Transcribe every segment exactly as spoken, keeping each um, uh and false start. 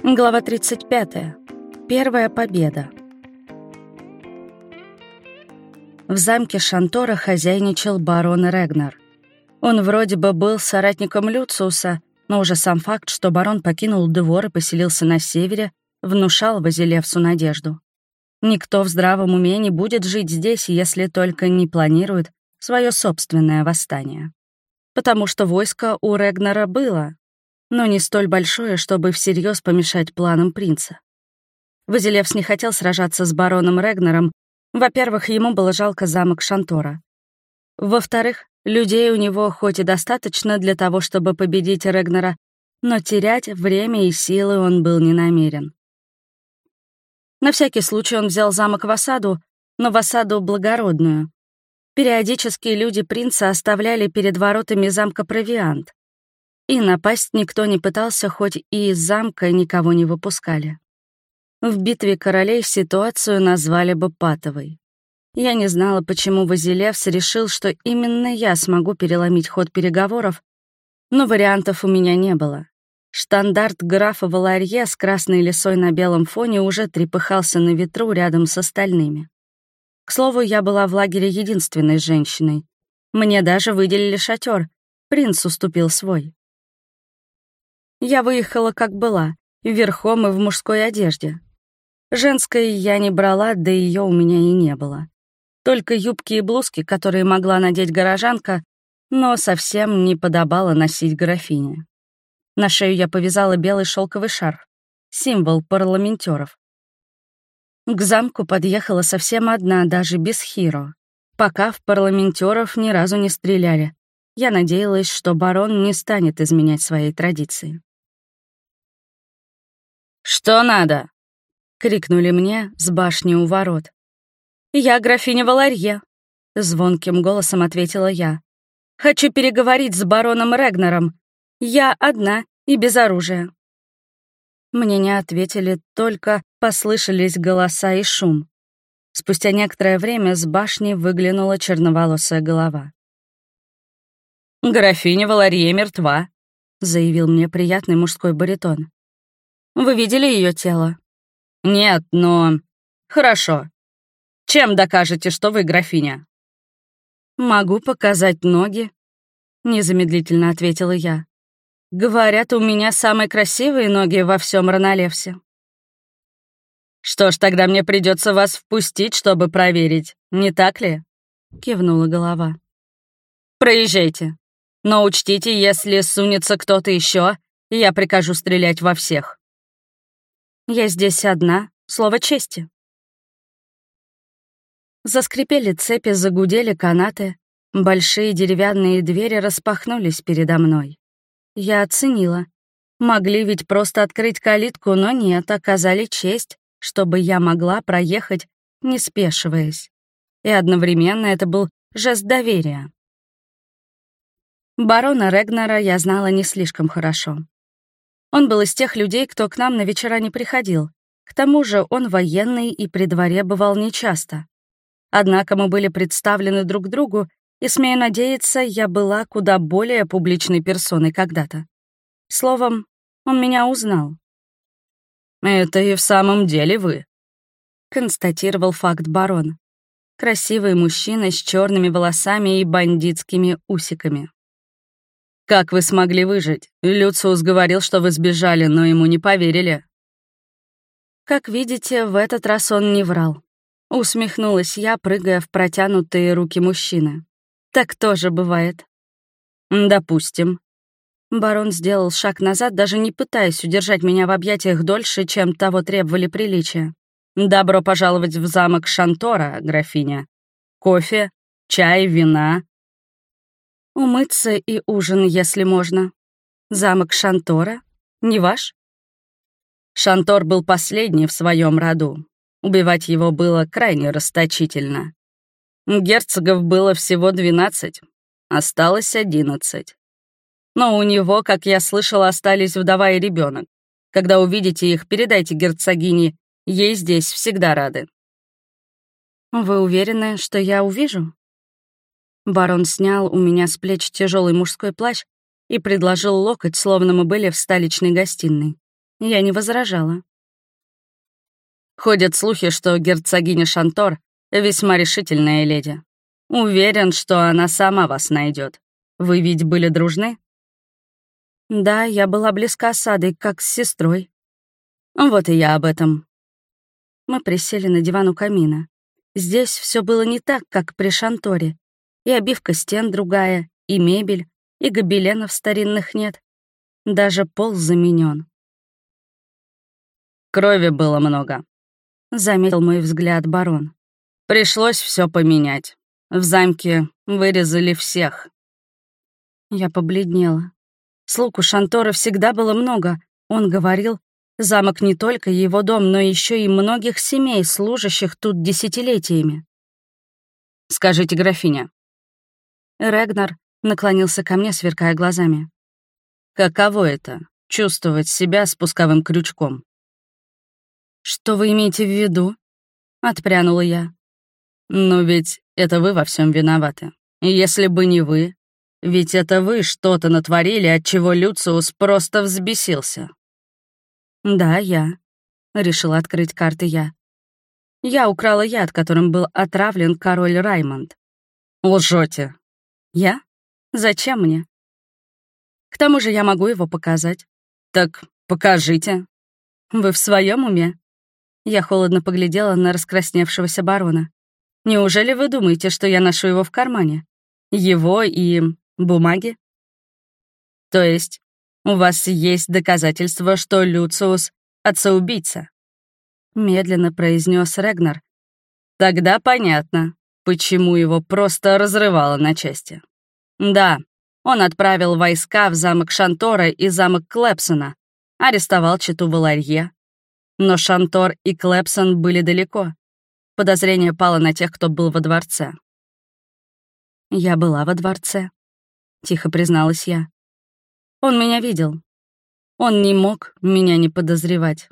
Глава тридцать пятая. Первая победа. В замке Шантора хозяйничал барон Регнар. Он вроде бы был соратником Люциуса, но уже сам факт, что барон покинул двор и поселился на севере, внушал Базилевсу надежду. Никто в здравом уме не будет жить здесь, если только не планирует свое собственное восстание. Потому что войско у Регнара было, но не столь большое, чтобы всерьез помешать планам принца. Базилевс не хотел сражаться с бароном Регнаром. Во-первых, ему было жалко замок Шантора. Во-вторых, людей у него хоть и достаточно для того, чтобы победить Регнара, но терять время и силы он был не намерен. На всякий случай он взял замок в осаду, но в осаду благородную. Периодически люди принца оставляли перед воротами замка провиант. И напасть никто не пытался, хоть и из замка никого не выпускали. В битве королей ситуацию назвали бы патовой. Я не знала, почему Базилевс решил, что именно я смогу переломить ход переговоров, но вариантов у меня не было. Штандарт графа Валарье с красной лисой на белом фоне уже трепыхался на ветру рядом с остальными. К слову, я была в лагере единственной женщиной. Мне даже выделили шатер. Принц уступил свой. Я выехала как была, верхом и в мужской одежде. Женской я не брала, да ее у меня и не было. Только юбки и блузки, которые могла надеть горожанка, но совсем не подобало носить графине. На шею я повязала белый шелковый шарф, символ парламентеров. К замку подъехала совсем одна, даже без Хиро. Пока в парламентеров ни разу не стреляли. Я надеялась, что барон не станет изменять своей традиции. «Что надо?» — крикнули мне с башни у ворот. «Я графиня Валарье», — звонким голосом ответила я. «Хочу переговорить с бароном Регнаром. Я одна и без оружия». Мне не ответили, только послышались голоса и шум. Спустя некоторое время с башни выглянула черноволосая голова. «Графиня Валарье мертва», — заявил мне приятный мужской баритон. «Вы видели ее тело?» «Нет, но...» «Хорошо. Чем докажете, что вы графиня?» «Могу показать ноги», — незамедлительно ответила я. «Говорят, у меня самые красивые ноги во всем Ранолевсе». «Что ж, тогда мне придется вас впустить, чтобы проверить, не так ли?» — кивнула голова. «Проезжайте. Но учтите, если сунется кто-то еще, я прикажу стрелять во всех». «Я здесь одна, слово чести». Заскрипели цепи, загудели канаты, большие деревянные двери распахнулись передо мной. Я оценила. Могли ведь просто открыть калитку, но нет, оказали честь, чтобы я могла проехать, не спешиваясь. И одновременно это был жест доверия. Барона Регнара я знала не слишком хорошо. Он был из тех людей, кто к нам на вечера не приходил. К тому же он военный и при дворе бывал нечасто. Однако мы были представлены друг другу, и, смею надеяться, я была куда более публичной персоной когда-то. Словом, он меня узнал. «Это и в самом деле вы», — констатировал факт барон. Красивый мужчина с черными волосами и бандитскими усиками. «Как вы смогли выжить? Люциус говорил, что вы сбежали, но ему не поверили». Как видите, в этот раз он не врал. Усмехнулась я, прыгая в протянутые руки мужчины. Так тоже бывает. «Допустим». Барон сделал шаг назад, даже не пытаясь удержать меня в объятиях дольше, чем того требовали приличия. «Добро пожаловать в замок Шантора, графиня. Кофе, чай, вина». «Умыться и ужин, если можно. Замок Шантора? Не ваш?» Шантор был последний в своем роду. Убивать его было крайне расточительно. Герцогов было всего двенадцать, осталось одиннадцать. Но у него, как я слышала, остались вдова и ребенок. Когда увидите их, передайте герцогине, ей здесь всегда рады. «Вы уверены, что я увижу?» Барон снял у меня с плеч тяжелый мужской плащ и предложил локоть, словно мы были в столичной гостиной. Я не возражала. Ходят слухи, что герцогиня Шантор — весьма решительная леди. Уверен, что она сама вас найдет. Вы ведь были дружны? Да, я была близка с Адой, как с сестрой. Вот и я об этом. Мы присели на диван у камина. Здесь все было не так, как при Шанторе. И обивка стен другая, и мебель, и гобеленов старинных нет. Даже пол заменен. Крови было много, — заметил мой взгляд барон. Пришлось все поменять. В замке вырезали всех. Я побледнела. Слуг у Шантора всегда было много. Он говорил, замок не только его дом, но еще и многих семей, служащих тут десятилетиями. «Скажите, графиня». Регнар наклонился ко мне, сверкая глазами. «Каково это — чувствовать себя спусковым крючком?» «Что вы имеете в виду?» — отпрянула я. «Ну ведь это вы во всем виноваты. Если бы не вы, ведь это вы что-то натворили, от чего Люциус просто взбесился». «Да, я», — решила открыть карты я. «Я украла яд, которым был отравлен король Раймонд». «Лжете». «Я? Зачем мне?» «К тому же я могу его показать». «Так покажите». «Вы в своем уме?» Я холодно поглядела на раскрасневшегося барона. «Неужели вы думаете, что я ношу его в кармане? Его и бумаги?» «То есть у вас есть доказательства, что Люциус — отца-убийца?» Медленно произнес Регнар. «Тогда понятно, почему его просто разрывало на части. Да, он отправил войска в замок Шантора и замок Клэпсона, арестовал чету Валарье. Но Шантор и Клэпсон были далеко. Подозрение пало на тех, кто был во дворце». «Я была во дворце», — тихо призналась я. «Он меня видел. Он не мог меня не подозревать».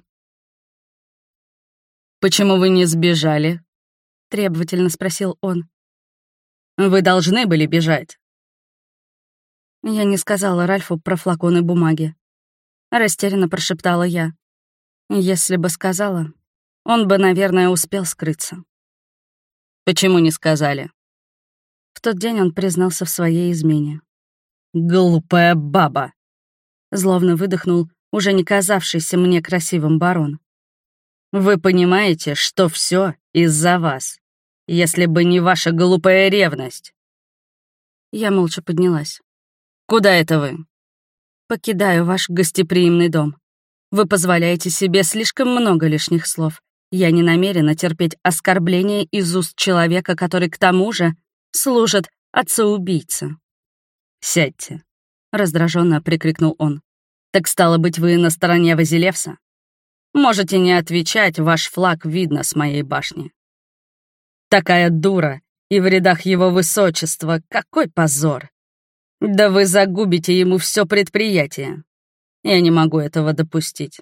«Почему вы не сбежали?» — требовательно спросил он. «Вы должны были бежать». Я не сказала Ральфу про флаконы бумаги. Растерянно прошептала я. Если бы сказала, он бы, наверное, успел скрыться. «Почему не сказали?» В тот день он признался в своей измене. «Глупая баба!» Злобно выдохнул уже не казавшийся мне красивым барон. «Вы понимаете, что все из-за вас, если бы не ваша глупая ревность?» Я молча поднялась. «Куда это вы?» «Покидаю ваш гостеприимный дом. Вы позволяете себе слишком много лишних слов. Я не намерена терпеть оскорбления из уст человека, который к тому же служит отцу-убийце». «Сядьте», — раздраженно прикрикнул он. «Так стало быть, вы на стороне Вазилевса? Можете не отвечать, ваш флаг видно с моей башни». «Такая дура, и в рядах его высочества, какой позор! Да вы загубите ему все предприятие. Я не могу этого допустить».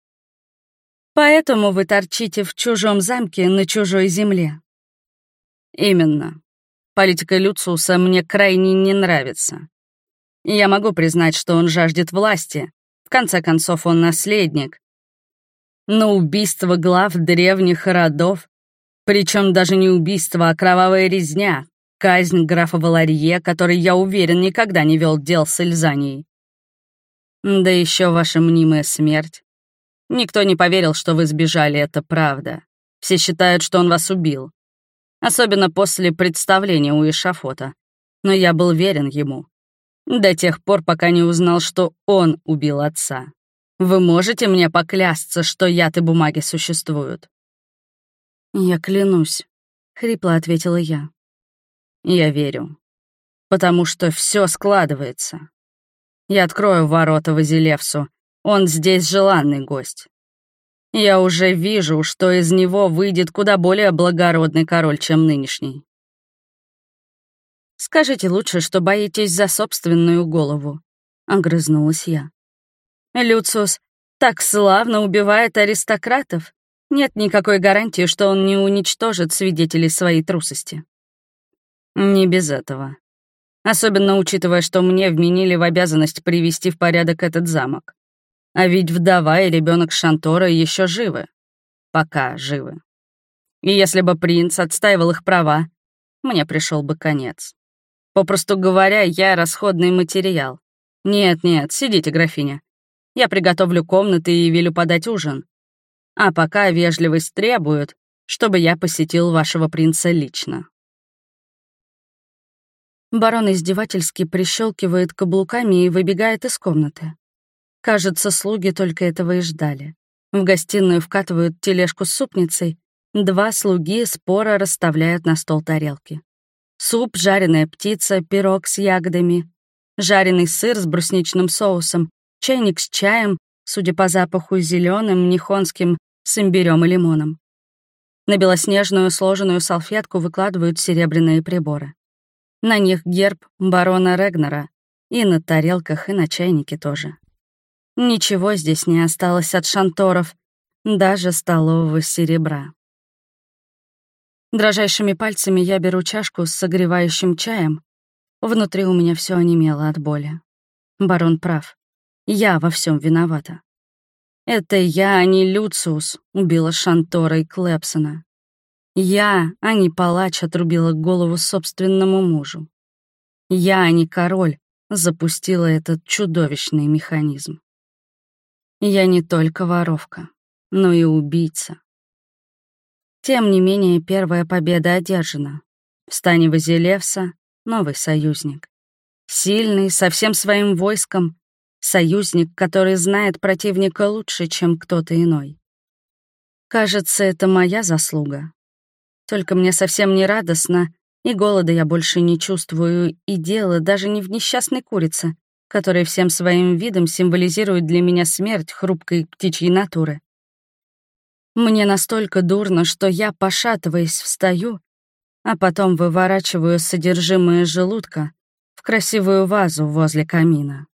«Поэтому вы торчите в чужом замке на чужой земле». «Именно. Политика Люциуса мне крайне не нравится. Я могу признать, что он жаждет власти. В конце концов, он наследник. Но убийство глав древних родов, причем даже не убийство, а кровавая резня, казнь графа Валарье, который, я уверен, никогда не вел дел с Эльзанией. Да еще ваша мнимая смерть. Никто не поверил, что вы сбежали, это правда. Все считают, что он вас убил. Особенно после представления у эшафота. Но я был верен ему. До тех пор, пока не узнал, что он убил отца. Вы можете мне поклясться, что яд и бумаги существуют?» «Я клянусь», — хрипло ответила я. «Я верю. Потому что все складывается. Я открою ворота Вазилевсу. Он здесь желанный гость. Я уже вижу, что из него выйдет куда более благородный король, чем нынешний». «Скажите лучше, что боитесь за собственную голову», — огрызнулась я. «Люциус так славно убивает аристократов. Нет никакой гарантии, что он не уничтожит свидетелей своей трусости». «Не без этого. Особенно учитывая, что мне вменили в обязанность привести в порядок этот замок. А ведь вдова и ребенок Шантора еще живы. Пока живы. И если бы принц отстаивал их права, мне пришел бы конец. Попросту говоря, я расходный материал. Нет-нет, сидите, графиня. Я приготовлю комнаты и велю подать ужин. А пока вежливость требует, чтобы я посетил вашего принца лично. Барон издевательски прищелкивает каблуками и выбегает из комнаты. Кажется, слуги только этого и ждали. В гостиную вкатывают тележку с супницей, два слуги споро расставляют на стол тарелки. Суп, жареная птица, пирог с ягодами, жареный сыр с брусничным соусом, чайник с чаем, судя по запаху, зеленым, нихонским, с имбирем и лимоном. На белоснежную сложенную салфетку выкладывают серебряные приборы. На них герб барона Регнера, и на тарелках, и на чайнике тоже. Ничего здесь не осталось от шанторов, даже столового серебра. Дрожайшими пальцами я беру чашку с согревающим чаем. Внутри у меня все онемело от боли. Барон прав. Я во всем виновата. Это я, а не Люциус, убила Шантора и Клэпсона. Я, а не палач, отрубила голову собственному мужу. Я, а не король, запустила этот чудовищный механизм. Я не только воровка, но и убийца. Тем не менее, первая победа одержана. В стане Вазилевса новый союзник. Сильный, со всем своим войском, союзник, который знает противника лучше, чем кто-то иной. Кажется, это моя заслуга. Только мне совсем не радостно, и голода я больше не чувствую, и дело даже не в несчастной курице, которая всем своим видом символизирует для меня смерть хрупкой птичьей натуры. Мне настолько дурно, что я, пошатываясь, встаю, а потом выворачиваю содержимое желудка в красивую вазу возле камина.